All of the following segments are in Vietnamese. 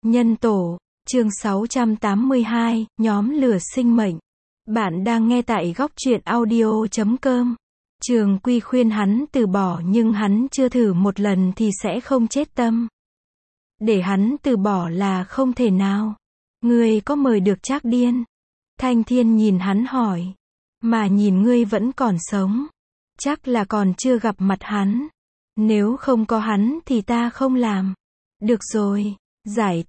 Nhân tổ, chương 682, nhóm lửa sinh mệnh. Bạn đang nghe tại góc truyện audio.com. Trường Quy khuyên hắn từ bỏ nhưng hắn chưa thử một lần thì sẽ không chết tâm. Để hắn từ bỏ là không thể nào. Ngươi có mời được Trác Điên? Thanh Thiên nhìn hắn hỏi. Mà nhìn ngươi vẫn còn sống. Chắc là còn chưa gặp mặt hắn. Nếu không có hắn thì ta không làm. Được rồi, giải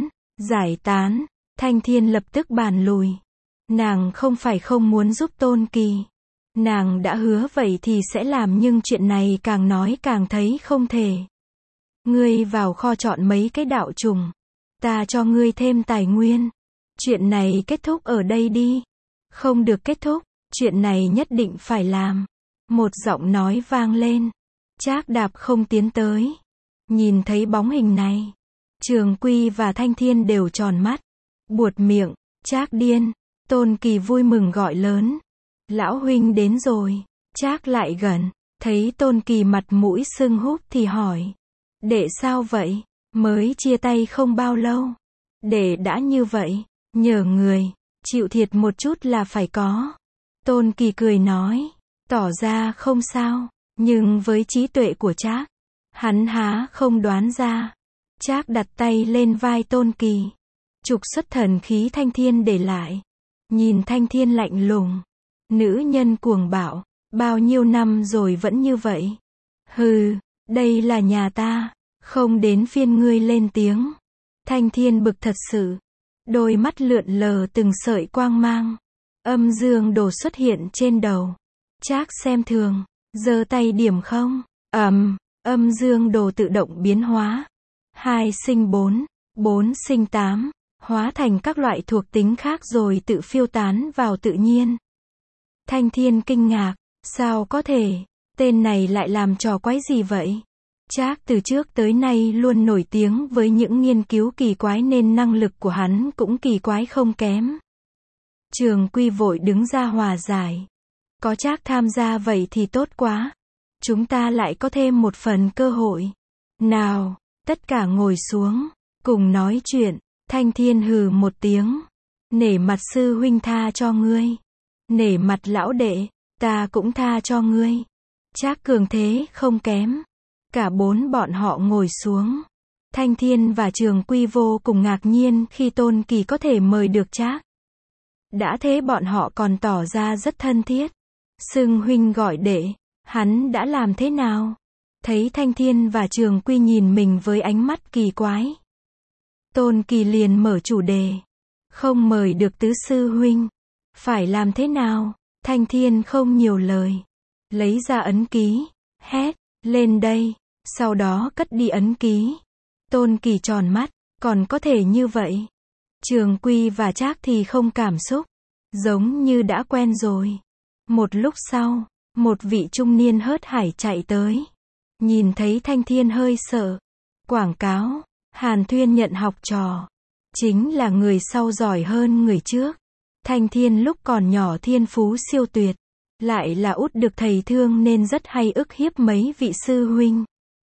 tán. Thanh Thiên lập tức bàn lùi. Nàng không phải không muốn giúp Tôn Kỳ. Nàng đã hứa vậy thì sẽ làm, nhưng chuyện này càng nói càng thấy không thể. Ngươi vào kho chọn mấy cái đạo trùng. Ta cho ngươi thêm tài nguyên. Chuyện này kết thúc ở đây đi. Không được kết thúc, chuyện này nhất định phải làm. Một giọng nói vang lên. Trác Đạp không tiến tới. Nhìn thấy bóng hình này, Trường Quy và Thanh Thiên đều tròn mắt. Buột miệng, Trác Điên. Tôn Kỳ vui mừng gọi lớn. Lão huynh đến rồi. Trác lại gần, thấy Tôn Kỳ mặt mũi sưng húp thì hỏi. Đệ sao vậy? Mới chia tay không bao lâu. Đệ đã như vậy, nhờ người, chịu thiệt một chút là phải có. Tôn Kỳ cười nói, tỏ ra không sao, nhưng với trí tuệ của Trác, hắn há không đoán ra. Trác đặt tay lên vai Tôn Kỳ, trục xuất thần khí Thanh Thiên để lại. Nhìn Thanh Thiên lạnh lùng. Nữ nhân cuồng bạo, bao nhiêu năm rồi vẫn như vậy. Hừ, đây là nhà ta, không đến phiên ngươi lên tiếng. Thanh Thiên bực thật sự. Đôi mắt lượn lờ từng sợi quang mang. Âm dương đồ xuất hiện trên đầu. Trác xem thường, giơ tay điểm không. Âm dương đồ tự động biến hóa. 2 sinh 4, 4 sinh 8, hóa thành các loại thuộc tính khác rồi tự phiêu tán vào tự nhiên. Thanh Thiên kinh ngạc, sao có thể, tên này lại làm trò quái gì vậy? Trác từ trước tới nay luôn nổi tiếng với những nghiên cứu kỳ quái nên năng lực của hắn cũng kỳ quái không kém. Trường Quy vội đứng ra hòa giải. Có Trác tham gia vậy thì tốt quá. Chúng ta lại có thêm một phần cơ hội. Nào, tất cả ngồi xuống, cùng nói chuyện. Thanh Thiên hừ một tiếng. Nể mặt sư huynh tha cho ngươi. Nể mặt lão đệ, ta cũng tha cho ngươi. Trác cường thế không kém. Cả 4 bọn họ ngồi xuống. Thanh Thiên và Trường Quy vô cùng ngạc nhiên khi Tôn Kỳ có thể mời được Trác. Đã thế bọn họ còn tỏ ra rất thân thiết. Xưng huynh gọi đệ, hắn đã làm thế nào? Thấy Thanh Thiên và Trường Quy nhìn mình với ánh mắt kỳ quái. Tôn Kỳ liền mở chủ đề. Không mời được tứ sư huynh. Phải làm thế nào? Thanh Thiên không nhiều lời. Lấy ra ấn ký. Hét, lên đây. Sau đó cất đi ấn ký. Tôn Kỳ tròn mắt. Còn có thể như vậy? Trường Quy và Trác thì không cảm xúc. Giống như đã quen rồi. Một lúc sau, một vị trung niên hớt hải chạy tới. Nhìn thấy Thanh Thiên hơi sợ. Quảng cáo. Hàn Thuyên nhận học trò. Chính là người sau giỏi hơn người trước. Thanh Thiên lúc còn nhỏ thiên phú siêu tuyệt. Lại là út được thầy thương nên rất hay ức hiếp mấy vị sư huynh.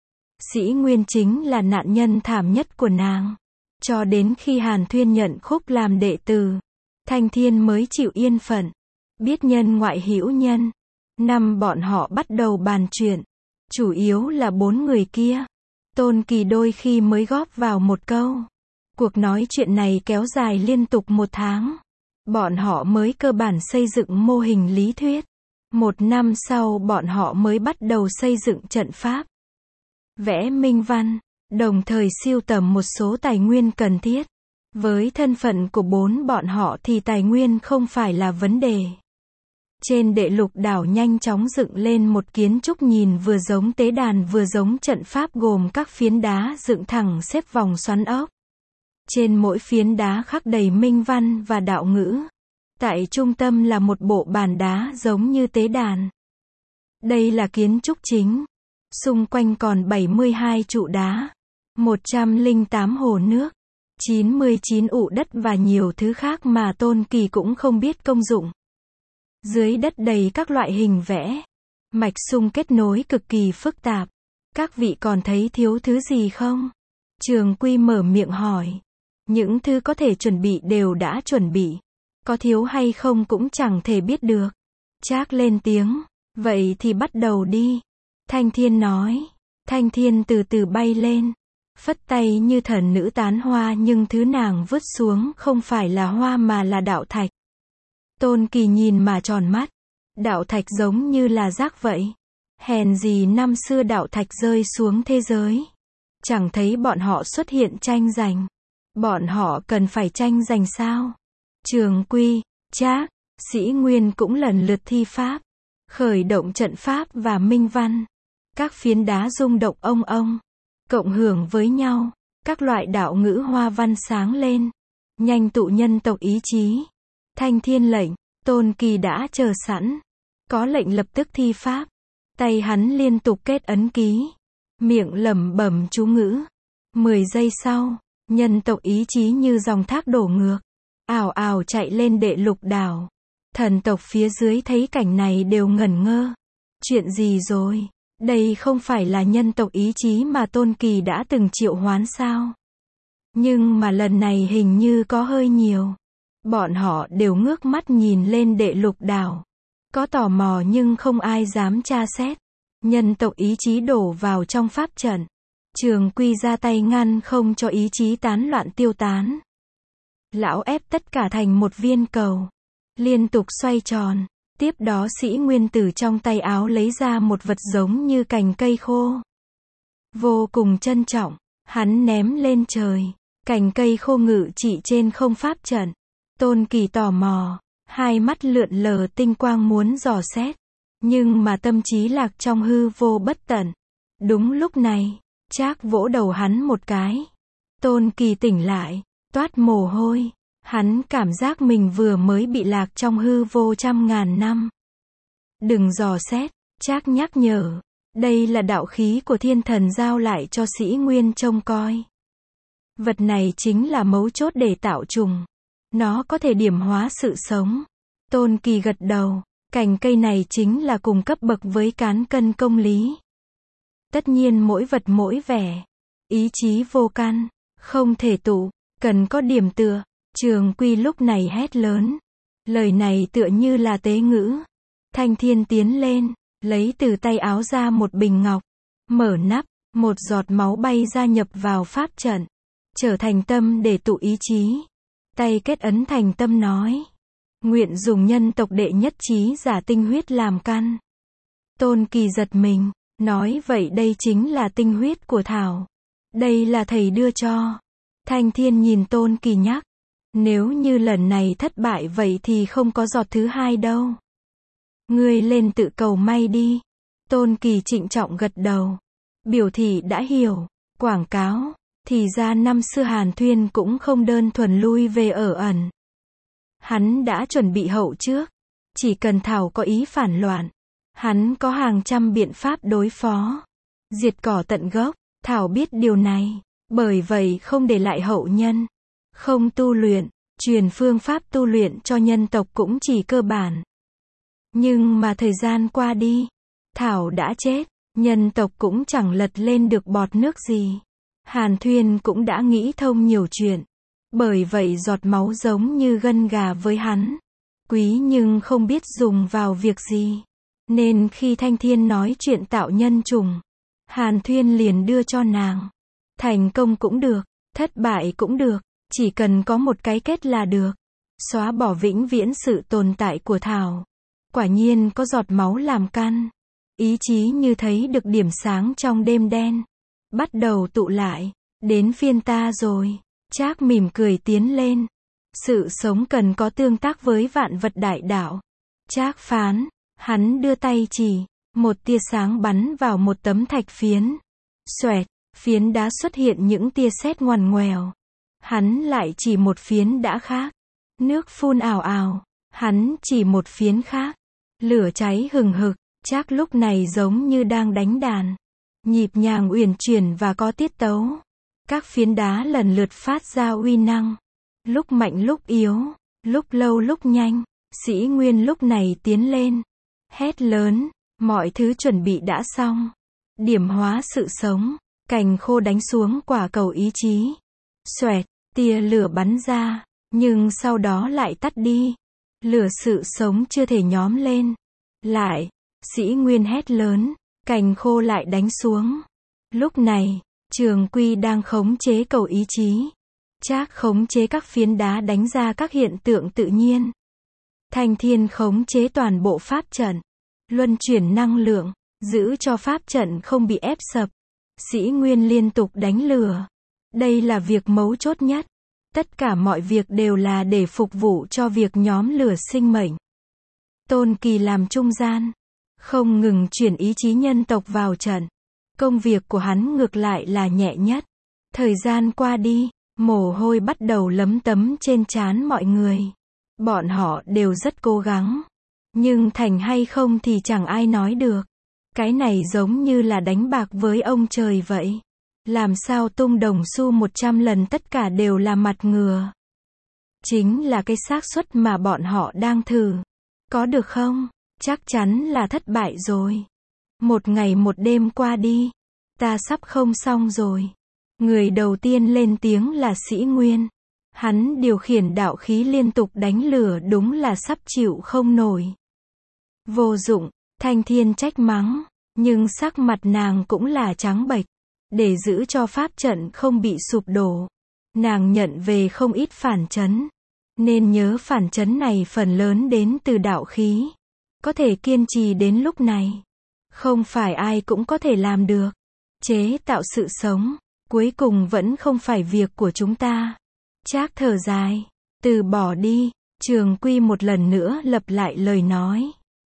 Sĩ Nguyên chính là nạn nhân thảm nhất của nàng. Cho đến khi Hàn Thuyên nhận Khúc làm đệ tử, Thanh Thiên mới chịu yên phận. Biết nhân ngoại hữu nhân. Năm bọn họ bắt đầu bàn chuyện. Chủ yếu là 4 người kia. Tôn Kỳ đôi khi mới góp vào một câu. Cuộc nói chuyện này kéo dài liên tục 1 tháng. Bọn họ mới cơ bản xây dựng mô hình lý thuyết. 1 năm sau bọn họ mới bắt đầu xây dựng trận pháp. Vẽ minh văn, đồng thời sưu tầm một số tài nguyên cần thiết. Với thân phận của 4 bọn họ thì tài nguyên không phải là vấn đề. Trên Đệ Lục đảo nhanh chóng dựng lên một kiến trúc nhìn vừa giống tế đàn vừa giống trận pháp gồm các phiến đá dựng thẳng xếp vòng xoắn ốc. Trên mỗi phiến đá khắc đầy minh văn và đạo ngữ. Tại trung tâm là một bộ bàn đá giống như tế đàn. Đây là kiến trúc chính. Xung quanh còn 72 trụ đá, 108 hồ nước, 99 ụ đất và nhiều thứ khác mà Tôn Kỳ cũng không biết công dụng. Dưới đất đầy các loại hình vẽ. Mạch sung kết nối cực kỳ phức tạp. Các vị còn thấy thiếu thứ gì không? Trường Quy mở miệng hỏi. Những thứ có thể chuẩn bị đều đã chuẩn bị. Có thiếu hay không cũng chẳng thể biết được. Trác lên tiếng. Vậy thì bắt đầu đi. Thanh Thiên nói. Thanh Thiên từ từ bay lên. Phất tay như thần nữ tán hoa, nhưng thứ nàng vứt xuống không phải là hoa mà là đạo thạch. Tôn Kỳ nhìn mà tròn mắt. Đạo thạch giống như là rác vậy. Hèn gì năm xưa đạo thạch rơi xuống thế giới. Chẳng thấy bọn họ xuất hiện tranh giành. Bọn họ cần phải tranh giành sao? Trường Quy, Trác, Sĩ Nguyên cũng lần lượt thi pháp. Khởi động trận pháp và minh văn. Các phiến đá rung động ông ông. Cộng hưởng với nhau. Các loại đạo ngữ hoa văn sáng lên. Nhanh tụ nhân tộc ý chí. Thanh Thiên lệnh. Tôn Kỳ đã chờ sẵn. Có lệnh lập tức thi pháp. Tay hắn liên tục kết ấn ký. Miệng lẩm bẩm chú ngữ. 10 giây sau, nhân tộc ý chí như dòng thác đổ ngược. Ào ào chạy lên Đệ Lục Đảo. Thần tộc phía dưới thấy cảnh này đều ngẩn ngơ. Chuyện gì rồi? Đây không phải là nhân tộc ý chí mà Tôn Kỳ đã từng triệu hoán sao? Nhưng mà lần này hình như có hơi nhiều. Bọn họ đều ngước mắt nhìn lên Đệ Lục Đảo. Có tò mò nhưng không ai dám tra xét. Nhân tộc ý chí đổ vào trong pháp trận. Trường Quy ra tay ngăn không cho ý chí tán loạn tiêu tán. Lão ép tất cả thành một viên cầu. Liên tục xoay tròn. Tiếp đó Sĩ Nguyên từ trong tay áo lấy ra một vật giống như cành cây khô. Vô cùng trân trọng. Hắn ném lên trời. Cành cây khô ngự trị trên không pháp trận. Tôn Kỳ tò mò. Hai mắt lượn lờ tinh quang muốn dò xét. Nhưng mà tâm trí lạc trong hư vô bất tận. Đúng lúc này, Trác vỗ đầu hắn một cái. Tôn Kỳ tỉnh lại, toát mồ hôi. Hắn cảm giác mình vừa mới bị lạc trong hư vô trăm ngàn năm. Đừng dò xét, Trác nhắc nhở. Đây là đạo khí của thiên thần giao lại cho Sĩ Nguyên trông coi. Vật này chính là mấu chốt để tạo trùng. Nó có thể điểm hóa sự sống. Tôn Kỳ gật đầu. Cành cây này chính là cùng cấp bậc với cán cân công lý. Tất nhiên mỗi vật mỗi vẻ. Ý chí vô căn, không thể tụ, cần có điểm tựa. Trường Quy lúc này hét lớn. Lời này tựa như là tế ngữ. Thanh Thiên tiến lên, lấy từ tay áo ra một bình ngọc. Mở nắp, một giọt máu bay ra nhập vào pháp trận. Trở thành tâm để tụ ý chí. Tay kết ấn thành tâm nói. Nguyện dùng nhân tộc đệ nhất trí giả tinh huyết làm căn. Tôn Kỳ giật mình, nói vậy đây chính là tinh huyết của Thảo. Đây là thầy đưa cho. Thanh Thiên nhìn Tôn Kỳ nhắc. Nếu như lần này thất bại vậy thì không có giọt thứ hai đâu. Ngươi lên tự cầu may đi. Tôn Kỳ trịnh trọng gật đầu. Biểu thị đã hiểu. Quảng cáo. Thì ra năm xưa Hàn Thuyên cũng không đơn thuần lui về ở ẩn. Hắn đã chuẩn bị hậu trước. Chỉ cần Thảo có ý phản loạn. Hắn có hàng trăm biện pháp đối phó. Diệt cỏ tận gốc. Thảo biết điều này. Bởi vậy không để lại hậu nhân. Không tu luyện. Truyền phương pháp tu luyện cho nhân tộc cũng chỉ cơ bản. Nhưng mà thời gian qua đi. Thảo đã chết. Nhân tộc cũng chẳng lật lên được bọt nước gì. Hàn Thuyên cũng đã nghĩ thông nhiều chuyện. Bởi vậy giọt máu giống như gân gà với hắn. Quý nhưng không biết dùng vào việc gì. Nên khi Thanh Thiên nói chuyện tạo nhân trùng, Hàn Thuyên liền đưa cho nàng. Thành công cũng được, thất bại cũng được, chỉ cần có một cái kết là được. Xóa bỏ vĩnh viễn sự tồn tại của Thảo. Quả nhiên có giọt máu làm căn. Ý chí như thấy được điểm sáng trong đêm đen. Bắt đầu tụ lại. Đến phiên ta rồi. Trác mỉm cười tiến lên. Sự sống cần có tương tác với vạn vật đại đạo. Trác phán. Hắn đưa tay chỉ. Một tia sáng bắn vào một tấm thạch phiến. Xoẹt. Phiến đá xuất hiện những tia sét ngoằn ngoèo. Hắn lại chỉ một phiến đã khác. Nước phun ào ào. Hắn chỉ một phiến khác. Lửa cháy hừng hực. Trác lúc này giống như đang đánh đàn. Nhịp nhàng uyển chuyển và có tiết tấu. Các phiến đá lần lượt phát ra uy năng. Lúc mạnh lúc yếu. Lúc lâu lúc nhanh. Sĩ Nguyên lúc này tiến lên. Hét lớn. Mọi thứ chuẩn bị đã xong. Điểm hóa sự sống. Cành khô đánh xuống quả cầu ý chí. Xoẹt. Tia lửa bắn ra, nhưng sau đó lại tắt đi. Lửa sự sống chưa thể nhóm lên. Lại, Sĩ Nguyên hét lớn, cành khô lại đánh xuống. Lúc này, Trường Quy đang khống chế cầu ý chí. Trác khống chế các phiến đá đánh ra các hiện tượng tự nhiên. Thanh Thiên khống chế toàn bộ pháp trận. Luân chuyển năng lượng, giữ cho pháp trận không bị ép sập. Sĩ Nguyên liên tục đánh lửa. Đây là việc mấu chốt nhất. Tất cả mọi việc đều là để phục vụ cho việc nhóm lửa sinh mệnh. Tôn Kỳ làm trung gian, không ngừng chuyển ý chí nhân tộc vào trận. Công việc của hắn ngược lại là nhẹ nhất. Thời gian qua đi, mồ hôi bắt đầu lấm tấm trên trán mọi người. Bọn họ đều rất cố gắng. Nhưng thành hay không thì chẳng ai nói được. Cái này giống như là đánh bạc với ông trời vậy. Làm sao tung đồng xu 100 lần tất cả đều là mặt ngừa. Chính là cái xác suất mà bọn họ đang thử. Có được không? Chắc chắn là thất bại rồi. Một ngày một đêm qua đi. Ta sắp không xong rồi. Người đầu tiên lên tiếng là Sĩ Nguyên. Hắn điều khiển đạo khí liên tục đánh lửa đúng là sắp chịu không nổi. Vô dụng, Thanh Thiên trách mắng. Nhưng sắc mặt nàng cũng là trắng bệch. Để giữ cho pháp trận không bị sụp đổ. Nàng nhận về không ít phản chấn. Nên nhớ phản chấn này phần lớn đến từ đạo khí. Có thể kiên trì đến lúc này. Không phải ai cũng có thể làm được. Chế tạo sự sống, cuối cùng vẫn không phải việc của chúng ta. Trác thở dài, từ bỏ đi. Trường Quy một lần nữa lặp lại lời nói.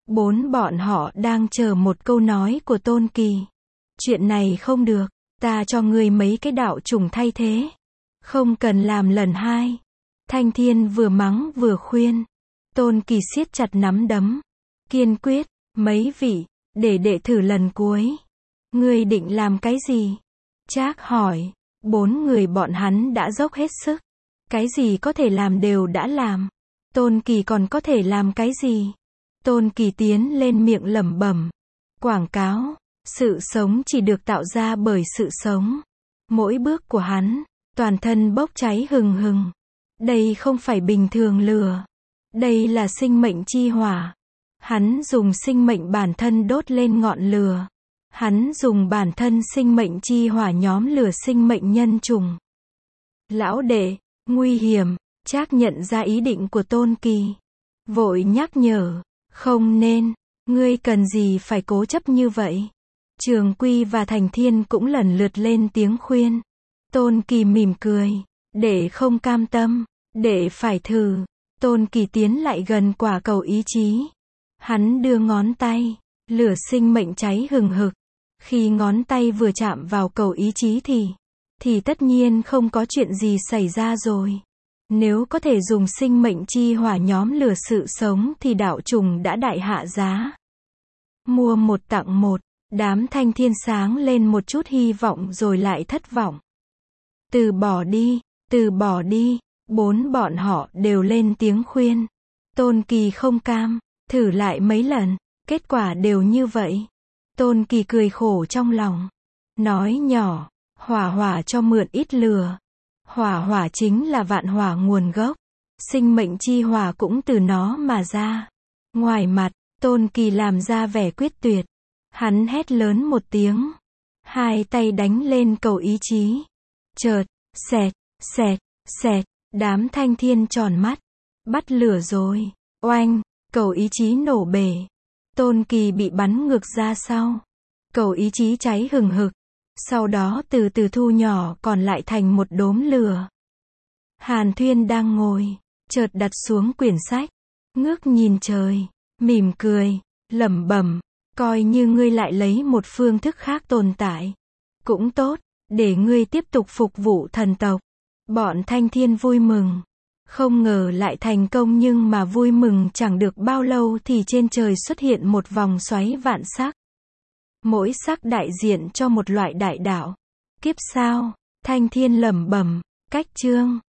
Bọn họ đang chờ một câu nói của Tôn Kỳ. Chuyện này không được, ta cho ngươi mấy cái đạo trùng thay thế. Không cần làm lần hai. Thanh Thiên vừa mắng vừa khuyên. Tôn Kỳ siết chặt nắm đấm. Kiên quyết, mấy vị, để đệ thử lần cuối. Ngươi định làm cái gì? Trác hỏi. 4 người bọn hắn đã dốc hết sức. Cái gì có thể làm đều đã làm. Tôn Kỳ còn có thể làm cái gì? Tôn Kỳ tiến lên miệng lẩm bẩm. Quảng cáo, sự sống chỉ được tạo ra bởi sự sống. Mỗi bước của hắn, toàn thân bốc cháy hừng hừng. Đây không phải bình thường lửa. Đây là sinh mệnh chi hỏa. Hắn dùng sinh mệnh bản thân đốt lên ngọn lửa. Hắn dùng bản thân sinh mệnh chi hỏa nhóm lửa sinh mệnh nhân trùng. Lão đệ, nguy hiểm. Trác nhận ra ý định của Tôn Kỳ. Vội nhắc nhở. Không nên, ngươi cần gì phải cố chấp như vậy. Trường Quy và Thành Thiên cũng lần lượt lên tiếng khuyên. Tôn Kỳ mỉm cười. Đệ không cam tâm, đệ phải thử. Tôn Kỳ tiến lại gần quả cầu ý chí. Hắn đưa ngón tay, lửa sinh mệnh cháy hừng hực. Khi ngón tay vừa chạm vào cầu ý chí thì tất nhiên không có chuyện gì xảy ra rồi. Nếu có thể dùng sinh mệnh chi hỏa nhóm lửa sự sống thì đạo trùng đã đại hạ giá. Mua một tặng một, đám Thanh Thiên sáng lên một chút hy vọng rồi lại thất vọng. Từ bỏ đi, bọn họ đều lên tiếng khuyên. Tôn Kỳ không cam, thử lại mấy lần, kết quả đều như vậy. Tôn Kỳ cười khổ trong lòng. Nói nhỏ, hỏa cho mượn ít lửa. Hỏa chính là vạn hỏa nguồn gốc. Sinh mệnh chi hỏa cũng từ nó mà ra. Ngoài mặt, Tôn Kỳ làm ra vẻ quyết tuyệt. Hắn hét lớn một tiếng. 2 tay đánh lên cầu ý chí. Chợt, xẹt, đám Thanh Thiên tròn mắt. Bắt lửa rồi. Oanh, cầu ý chí nổ bể. Tôn Kỳ bị bắn ngược ra sau. Cầu ý chí cháy hừng hực. Sau đó từ từ thu nhỏ còn lại thành một đốm lửa. Hàn Thuyên đang ngồi, chợt đặt xuống quyển sách, ngước nhìn trời, mỉm cười, lẩm bẩm, coi như ngươi lại lấy một phương thức khác tồn tại. Cũng tốt, để ngươi tiếp tục phục vụ thần tộc. Bọn Thanh Thiên vui mừng. Không ngờ lại thành công, nhưng mà vui mừng chẳng được bao lâu thì trên trời xuất hiện một vòng xoáy vạn sắc. Mỗi sắc đại diện cho một loại đại đạo. Kiếp sao? Thanh Thiên lẩm bẩm, cách chương.